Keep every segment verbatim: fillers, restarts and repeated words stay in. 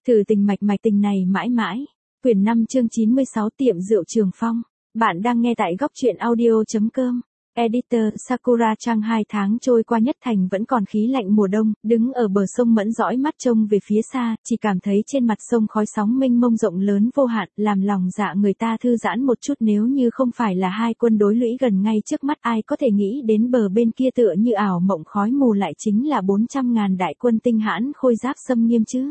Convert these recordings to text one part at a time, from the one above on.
Thử tình mạch mạch tình này mãi mãi. Quyển năm chương chín mươi sáu Tiệm rượu Trường Phong. Bạn đang nghe tại góc truyện audio.com. Editor Sakura Trang hai tháng trôi qua Nhất Thành vẫn còn khí lạnh mùa đông, đứng ở bờ sông Mẫn dõi mắt trông về phía xa, chỉ cảm thấy trên mặt sông khói sóng mênh mông rộng lớn vô hạn, làm lòng dạ người ta thư giãn một chút. Nếu như không phải là hai quân đối lũy gần ngay trước mắt, ai có thể nghĩ đến bờ bên kia tựa như ảo mộng khói mù lại chính là bốn trăm ngàn đại quân tinh hãn khôi giáp xâm nghiêm chứ.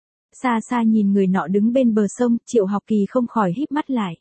Xa xa nhìn người nọ đứng bên bờ sông, Triệu Học Kỳ không khỏi híp mắt lại.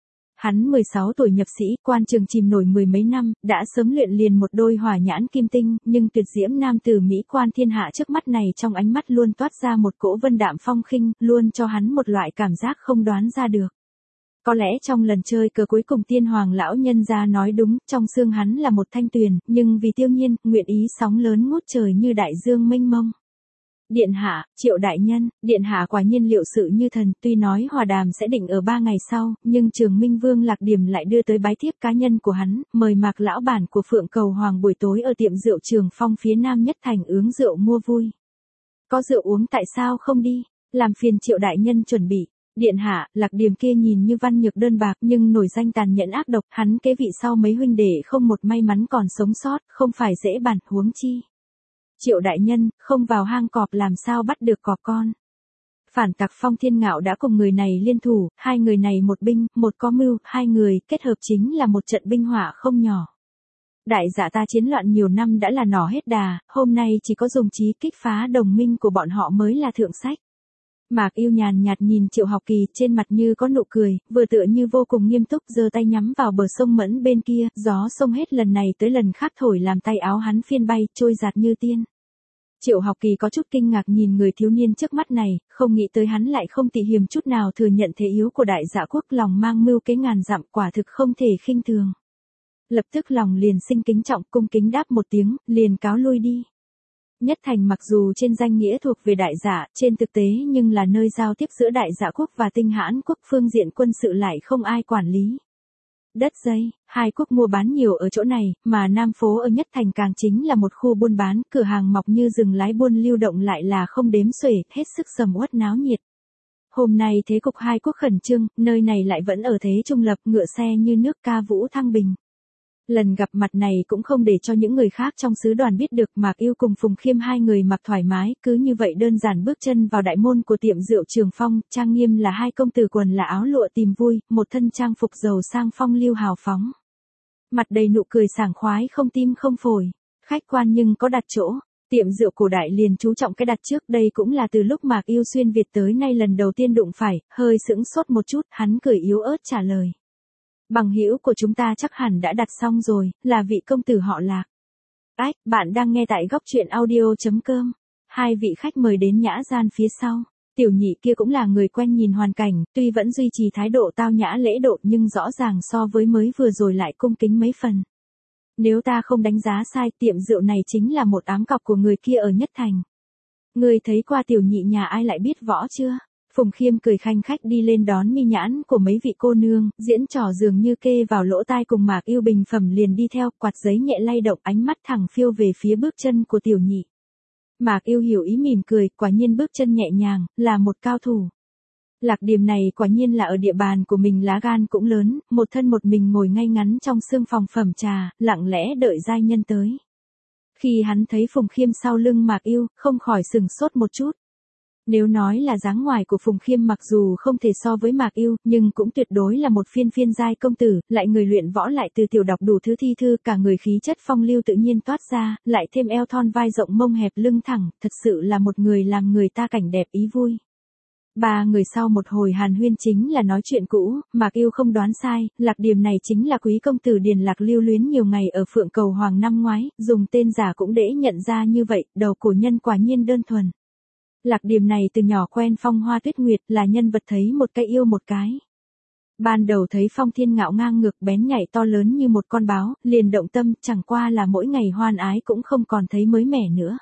Hắn mười sáu tuổi nhập sĩ, quan trường chìm nổi mười mấy năm, đã sớm luyện liền một đôi hỏa nhãn kim tinh, nhưng tuyệt diễm nam tử Mỹ quan thiên hạ trước mắt này trong ánh mắt luôn toát ra một cỗ vân đạm phong khinh, luôn cho hắn một loại cảm giác không đoán ra được. Có lẽ trong lần chơi cờ cuối cùng tiên hoàng lão nhân gia nói đúng, trong xương hắn là một thanh tuyền, nhưng vì Tiêu Nhiên, nguyện ý sóng lớn ngút trời như đại dương mênh mông. Điện hạ, Triệu đại nhân, điện hạ quả nhiên liệu sự như thần, tuy nói hòa đàm sẽ định ở ba ngày sau, nhưng Trường Minh Vương Lạc Điểm lại đưa tới bái thiếp cá nhân của hắn, mời Mạc lão bản của Phượng Cầu Hoàng buổi tối ở tiệm rượu Trường Phong phía nam Nhất Thành uống rượu mua vui. Có rượu uống tại sao không đi, làm phiền Triệu đại nhân chuẩn bị. Điện hạ, Lạc Điểm kia nhìn như văn nhược đơn bạc nhưng nổi danh tàn nhẫn ác độc, hắn kế vị sau mấy huynh đệ không một may mắn còn sống sót, không phải dễ bàn, huống chi. Triệu đại nhân, không vào hang cọp làm sao bắt được cọp con. Phản tặc Phong Thiên Ngạo đã cùng người này liên thủ, hai người này một binh, một có mưu, hai người kết hợp chính là một trận binh hỏa không nhỏ. Đại dạ ta chiến loạn nhiều năm đã là nỏ hết đà, hôm nay chỉ có dùng trí kích phá đồng minh của bọn họ mới là thượng sách. Mạc Yêu nhàn nhạt nhìn Triệu Học Kỳ, trên mặt như có nụ cười, vừa tựa như vô cùng nghiêm túc, giơ tay nhắm vào bờ sông Mẫn bên kia, gió sông hết lần này tới lần khác thổi làm tay áo hắn phiên bay, trôi giạt như tiên. Triệu Học Kỳ có chút kinh ngạc nhìn người thiếu niên trước mắt này, không nghĩ tới hắn lại không tị hiềm chút nào thừa nhận thế yếu của đại dạ quốc, lòng mang mưu kế ngàn dặm, quả thực không thể khinh thường. Lập tức lòng liền sinh kính trọng, cung kính đáp một tiếng, liền cáo lui đi. Nhất Thành mặc dù trên danh nghĩa thuộc về đại dạ, trên thực tế nhưng là nơi giao tiếp giữa đại dạ quốc và tinh hãn quốc, phương diện quân sự lại không ai quản lý. Đất dây, hai quốc mua bán nhiều ở chỗ này, mà Nam phố ở Nhất Thành càng chính là một khu buôn bán, cửa hàng mọc như rừng lái buôn lưu động lại là không đếm xuể, hết sức sầm uất náo nhiệt. Hôm nay thế cục hai quốc khẩn trương, nơi này lại vẫn ở thế trung lập, ngựa xe như nước ca vũ thăng bình. Lần gặp mặt này cũng không để cho những người khác trong sứ đoàn biết được, Mạc Yêu cùng Phùng Khiêm hai người mặc thoải mái, cứ như vậy đơn giản bước chân vào đại môn của tiệm rượu Trường Phong, trang nghiêm là hai công tử quần là áo lụa tìm vui, một thân trang phục giàu sang phong lưu hào phóng. Mặt đầy nụ cười sảng khoái không tim không phổi, khách quan nhưng có đặt chỗ, tiệm rượu cổ đại liền chú trọng cái đặt trước, đây cũng là từ lúc Mạc Yêu xuyên Việt tới nay lần đầu tiên đụng phải, hơi sững sốt một chút, hắn cười yếu ớt trả lời. Bằng hữu của chúng ta chắc hẳn đã đặt xong rồi, là vị công tử họ Lạc. Ách, bạn đang nghe tại góc truyện audio.com. Hai vị khách mời đến nhã gian phía sau. Tiểu nhị kia cũng là người quen nhìn hoàn cảnh, tuy vẫn duy trì thái độ tao nhã lễ độ nhưng rõ ràng so với mới vừa rồi lại cung kính mấy phần. Nếu ta không đánh giá sai, tiệm rượu này chính là một ám cọc của người kia ở Nhất Thành. Người thấy qua tiểu nhị nhà ai lại biết võ chưa? Phùng Khiêm cười khanh khách đi lên đón mi nhãn của mấy vị cô nương, diễn trò dường như kê vào lỗ tai cùng Mạc Yêu bình phẩm liền đi theo, quạt giấy nhẹ lay động, ánh mắt thẳng phiêu về phía bước chân của tiểu nhị. Mạc Yêu hiểu ý mỉm cười, quả nhiên bước chân nhẹ nhàng, là một cao thủ. Lạc Điểm này quả nhiên là ở địa bàn của mình lá gan cũng lớn, một thân một mình ngồi ngay ngắn trong sương phòng phẩm trà, lặng lẽ đợi giai nhân tới. Khi hắn thấy Phùng Khiêm sau lưng Mạc Yêu, không khỏi sừng sốt một chút. Nếu nói là dáng ngoài của Phùng Khiêm mặc dù không thể so với Mạc Yêu, nhưng cũng tuyệt đối là một phiên phiên giai công tử, lại người luyện võ lại từ tiểu đọc đủ thứ thi thư, cả người khí chất phong lưu tự nhiên toát ra, lại thêm eo thon vai rộng mông hẹp lưng thẳng, thật sự là một người làm người ta cảnh đẹp ý vui. Ba người sau một hồi hàn huyên chính là nói chuyện cũ, Mạc Yêu không đoán sai, Lạc Điểm này chính là quý công tử Điền Lạc lưu luyến nhiều ngày ở Phượng Cầu Hoàng năm ngoái, dùng tên giả cũng để nhận ra như vậy, đầu cổ nhân quả nhiên đơn thuần. Lạc Điểm này từ nhỏ quen Phong Hoa Tuyết Nguyệt, là nhân vật thấy một cái yêu một cái. Ban đầu thấy Phong Thiên Ngạo ngang ngược bén nhảy to lớn như một con báo, liền động tâm, chẳng qua là mỗi ngày hoan ái cũng không còn thấy mới mẻ nữa.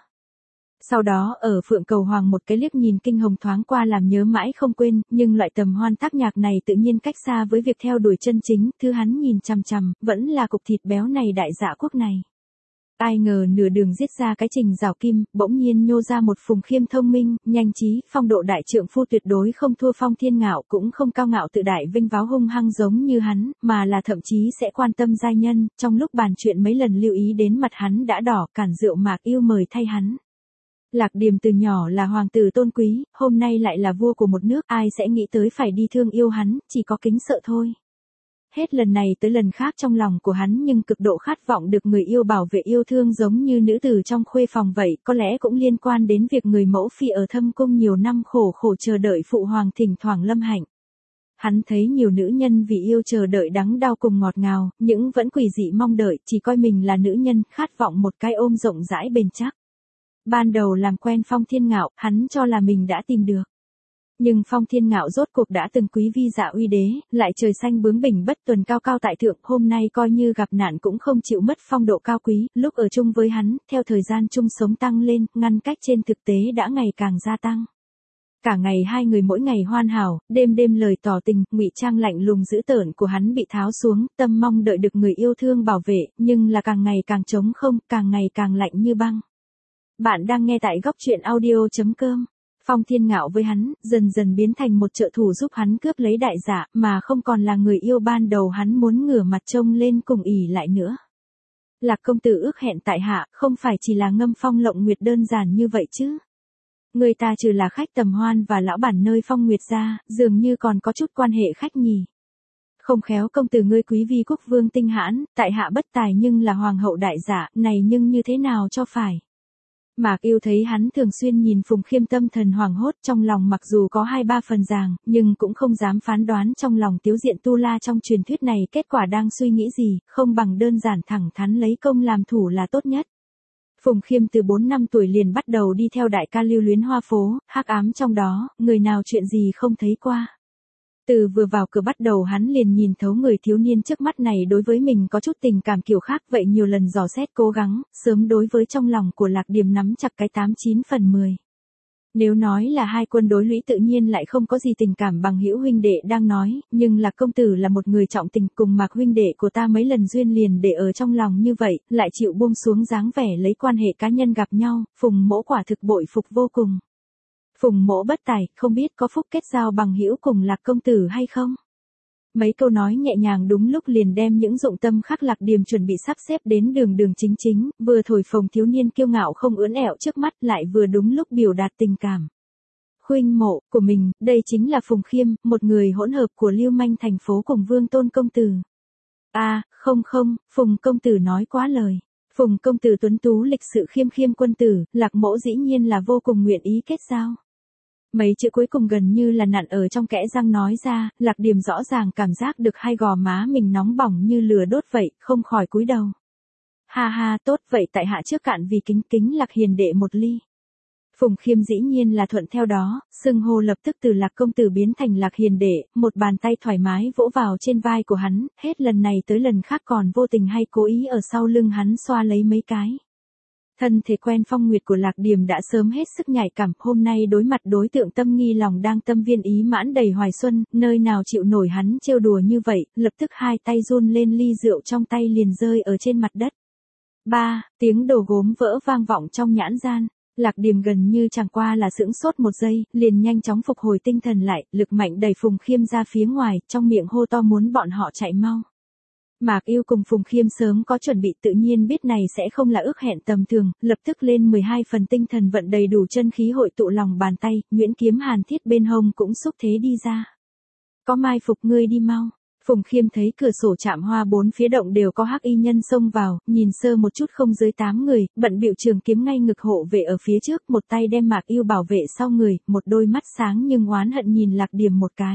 Sau đó ở Phượng Cầu Hoàng một cái liếc nhìn kinh hồng thoáng qua làm nhớ mãi không quên, nhưng loại tầm hoan thác nhạc này tự nhiên cách xa với việc theo đuổi chân chính, thứ hắn nhìn chằm chằm, vẫn là cục thịt béo này đại dạ quốc này. Ai ngờ nửa đường giết ra cái Trình Giảo Kim, bỗng nhiên nhô ra một Phùng Khiêm thông minh, nhanh trí, phong độ đại trượng phu tuyệt đối không thua Phong Thiên Ngạo, cũng không cao ngạo tự đại vinh váo hung hăng giống như hắn, mà là thậm chí sẽ quan tâm giai nhân, trong lúc bàn chuyện mấy lần lưu ý đến mặt hắn đã đỏ, cản rượu Mạc Yêu mời thay hắn. Lạc Điềm từ nhỏ là hoàng tử tôn quý, hôm nay lại là vua của một nước, ai sẽ nghĩ tới phải đi thương yêu hắn, chỉ có kính sợ thôi. Hết lần này tới lần khác trong lòng của hắn nhưng cực độ khát vọng được người yêu bảo vệ yêu thương giống như nữ tử trong khuê phòng vậy, có lẽ cũng liên quan đến việc người mẫu phi ở thâm cung nhiều năm khổ khổ chờ đợi phụ hoàng thỉnh thoảng lâm hạnh. Hắn thấy nhiều nữ nhân vì yêu chờ đợi đắng đau cùng ngọt ngào, những vẫn quỷ dị mong đợi, chỉ coi mình là nữ nhân, khát vọng một cái ôm rộng rãi bền chắc. Ban đầu làm quen Phong Thiên Ngạo, hắn cho là mình đã tìm được. Nhưng Phong Thiên Ngạo rốt cuộc đã từng quý vi dạ uy đế, lại trời xanh bướng bỉnh bất tuần cao cao tại thượng, hôm nay coi như gặp nạn cũng không chịu mất phong độ cao quý, lúc ở chung với hắn, theo thời gian chung sống tăng lên, ngăn cách trên thực tế đã ngày càng gia tăng. Cả ngày hai người mỗi ngày hoan hảo, đêm đêm lời tỏ tình, ngụy trang lạnh lùng dữ tợn của hắn bị tháo xuống, tâm mong đợi được người yêu thương bảo vệ, nhưng là càng ngày càng trống không, càng ngày càng lạnh như băng. Bạn đang nghe tại góc truyện audio chấm com. Phong Thiên Ngạo với hắn, dần dần biến thành một trợ thủ giúp hắn cướp lấy đại giả, mà không còn là người yêu ban đầu hắn muốn ngửa mặt trông lên cùng ỉ lại nữa. Lạc công tử ước hẹn tại hạ, không phải chỉ là ngâm phong lộng nguyệt đơn giản như vậy chứ. Người ta trừ là khách tầm hoan và lão bản nơi phong nguyệt ra, dường như còn có chút quan hệ khách nhì. Không khéo công tử ngươi quý vi quốc vương tinh hãn, tại hạ bất tài nhưng là hoàng hậu đại giả, này nhưng như thế nào cho phải. Mạc Yêu thấy hắn thường xuyên nhìn Phùng Khiêm tâm thần hoảng hốt, trong lòng mặc dù có hai ba phần ràng, nhưng cũng không dám phán đoán trong lòng Tiếu Diện Tu La trong truyền thuyết này kết quả đang suy nghĩ gì, không bằng đơn giản thẳng thắn lấy công làm thủ là tốt nhất. Phùng Khiêm từ bốn năm tuổi liền bắt đầu đi theo đại ca lưu luyến hoa phố, hắc ám trong đó, người nào chuyện gì không thấy qua. Từ vừa vào cửa bắt đầu hắn liền nhìn thấu người thiếu niên trước mắt này đối với mình có chút tình cảm kiểu khác, vậy nhiều lần dò xét cố gắng, sớm đối với trong lòng của Lạc Điềm nắm chặt cái tám chín phần mười. Nếu nói là hai quân đối lũy tự nhiên lại không có gì tình cảm bằng hữu huynh đệ đang nói, nhưng Lạc công tử là một người trọng tình, cùng Mạc huynh đệ của ta mấy lần duyên liền để ở trong lòng như vậy, lại chịu buông xuống dáng vẻ lấy quan hệ cá nhân gặp nhau, Phùng mỗ quả thực bội phục vô cùng. Phùng mỗ bất tài, không biết có phúc kết giao bằng hữu cùng Lạc công tử hay không? Mấy câu nói nhẹ nhàng đúng lúc liền đem những dụng tâm khắc Lạc Điềm chuẩn bị sắp xếp đến đường đường chính chính, vừa thổi phồng thiếu niên kiêu ngạo không ưỡn ẹo trước mắt lại vừa đúng lúc biểu đạt tình cảm. Khuynh mộ của mình, đây chính là Phùng Khiêm, một người hỗn hợp của lưu manh thành phố cùng Vương Tôn công tử. A, à, không không, Phùng công tử nói quá lời. Phùng công tử tuấn tú lịch sự khiêm khiêm quân tử, Lạc mỗ dĩ nhiên là vô cùng nguyện ý kết giao. Mấy chữ cuối cùng gần như là nặn ở trong kẽ răng nói ra, Lạc Điềm rõ ràng cảm giác được hai gò má mình nóng bỏng như lửa đốt vậy, không khỏi cúi đầu. Ha ha, tốt vậy tại hạ trước cạn vì kính kính Lạc hiền đệ một ly. Phùng Khiêm dĩ nhiên là thuận theo đó, xưng hô lập tức từ Lạc công tử biến thành Lạc hiền đệ, một bàn tay thoải mái vỗ vào trên vai của hắn, hết lần này tới lần khác còn vô tình hay cố ý ở sau lưng hắn xoa lấy mấy cái. Thân thể quen phong nguyệt của Lạc Điềm đã sớm hết sức nhạy cảm, hôm nay đối mặt đối tượng tâm nghi lòng đang tâm viên ý mãn đầy hoài xuân, nơi nào chịu nổi hắn trêu đùa như vậy, lập tức hai tay run lên, ly rượu trong tay liền rơi ở trên mặt đất. Ba, tiếng đồ gốm vỡ vang vọng trong nhãn gian. Lạc Điềm gần như chẳng qua là sững sốt một giây, liền nhanh chóng phục hồi tinh thần lại, lực mạnh đẩy Phùng Khiêm ra phía ngoài, trong miệng hô to muốn bọn họ chạy mau. Mạc Yêu cùng Phùng Khiêm sớm có chuẩn bị tự nhiên biết này sẽ không là ước hẹn tầm thường, lập tức lên mười hai phần tinh thần vận đầy đủ chân khí hội tụ lòng bàn tay, Nguyễn kiếm hàn thiết bên hông cũng xúc thế đi ra. Có mai phục ngươi đi mau. Phùng Khiêm thấy cửa sổ chạm hoa bốn phía động đều có hắc y nhân xông vào, nhìn sơ một chút không dưới tám người, bận bịu trường kiếm ngay ngực hộ vệ ở phía trước, một tay đem Mạc Yêu bảo vệ sau người, một đôi mắt sáng nhưng oán hận nhìn Lạc Điềm một cái.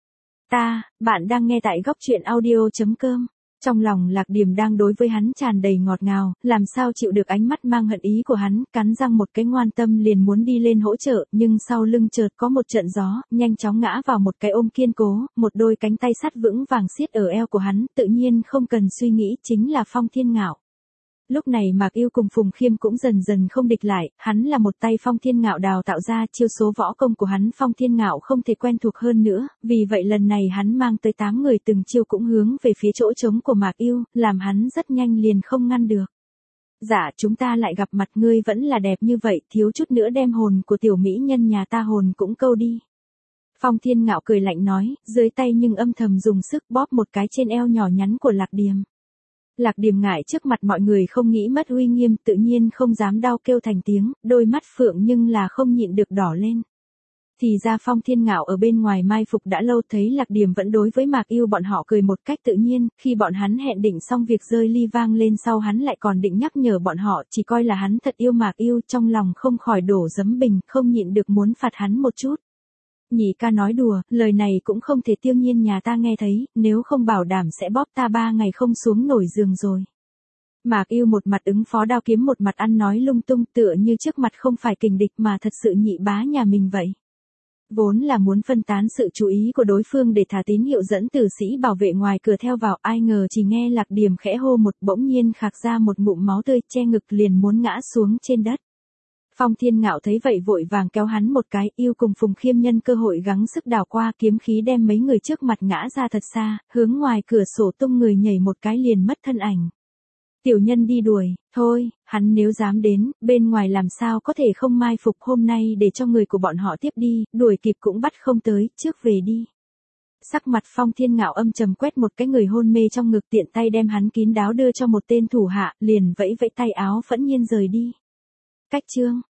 Ta, bạn đang nghe tại góc truyện audio chấm com. Trong lòng Lạc Điềm đang đối với hắn tràn đầy ngọt ngào, làm sao chịu được ánh mắt mang hận ý của hắn, cắn răng một cái ngoan tâm liền muốn đi lên hỗ trợ, nhưng sau lưng chợt có một trận gió, nhanh chóng ngã vào một cái ôm kiên cố, một đôi cánh tay sắt vững vàng siết ở eo của hắn, tự nhiên không cần suy nghĩ chính là Phong Thiên Ngạo. Lúc này Mạc Yêu cùng Phùng Khiêm cũng dần dần không địch lại, hắn là một tay Phong Thiên Ngạo đào tạo ra, chiêu số võ công của hắn Phong Thiên Ngạo không thể quen thuộc hơn nữa, vì vậy lần này hắn mang tới tám người từng chiêu cũng hướng về phía chỗ trống của Mạc Yêu, làm hắn rất nhanh liền không ngăn được. Dạ chúng ta lại gặp mặt, ngươi vẫn là đẹp như vậy, thiếu chút nữa đem hồn của tiểu mỹ nhân nhà ta hồn cũng câu đi. Phong Thiên Ngạo cười lạnh nói, dưới tay nhưng âm thầm dùng sức bóp một cái trên eo nhỏ nhắn của Lạc Điềm. Lạc Điềm ngại trước mặt mọi người không nghĩ mất uy nghiêm, tự nhiên không dám đau kêu thành tiếng, đôi mắt phượng nhưng là không nhịn được đỏ lên. Thì ra Phong Thiên Ngạo ở bên ngoài mai phục đã lâu, thấy Lạc Điềm vẫn đối với Mạc Yêu bọn họ cười một cách tự nhiên, khi bọn hắn hẹn định xong việc rơi ly vang lên sau hắn lại còn định nhắc nhở bọn họ, chỉ coi là hắn thật yêu Mạc Yêu, trong lòng không khỏi đổ giấm bình, không nhịn được muốn phạt hắn một chút. Nhị ca nói đùa, lời này cũng không thể Tiêu Nhiên nhà ta nghe thấy, nếu không bảo đảm sẽ bóp ta ba ngày không xuống nổi giường rồi. Mạc Yêu một mặt ứng phó đao kiếm một mặt ăn nói lung tung, tựa như trước mặt không phải kình địch mà thật sự nhị bá nhà mình vậy. Vốn là muốn phân tán sự chú ý của đối phương để thả tín hiệu dẫn tử sĩ bảo vệ ngoài cửa theo vào, ai ngờ chỉ nghe Lạc Điềm khẽ hô một, bỗng nhiên khạc ra một ngụm máu tươi, che ngực liền muốn ngã xuống trên đất. Phong Thiên Ngạo thấy vậy vội vàng kéo hắn một cái, Yêu cùng Phùng Khiêm nhân cơ hội gắng sức đào qua, kiếm khí đem mấy người trước mặt ngã ra thật xa, hướng ngoài cửa sổ tung người nhảy một cái liền mất thân ảnh. Tiểu nhân đi đuổi, thôi, hắn nếu dám đến, bên ngoài làm sao có thể không mai phục, hôm nay để cho người của bọn họ tiếp đi, đuổi kịp cũng bắt không tới, trước về đi. Sắc mặt Phong Thiên Ngạo âm trầm, quét một cái người hôn mê trong ngực, tiện tay đem hắn kín đáo đưa cho một tên thủ hạ, liền vẫy vẫy tay áo phẫn nhiên rời đi. Cách chương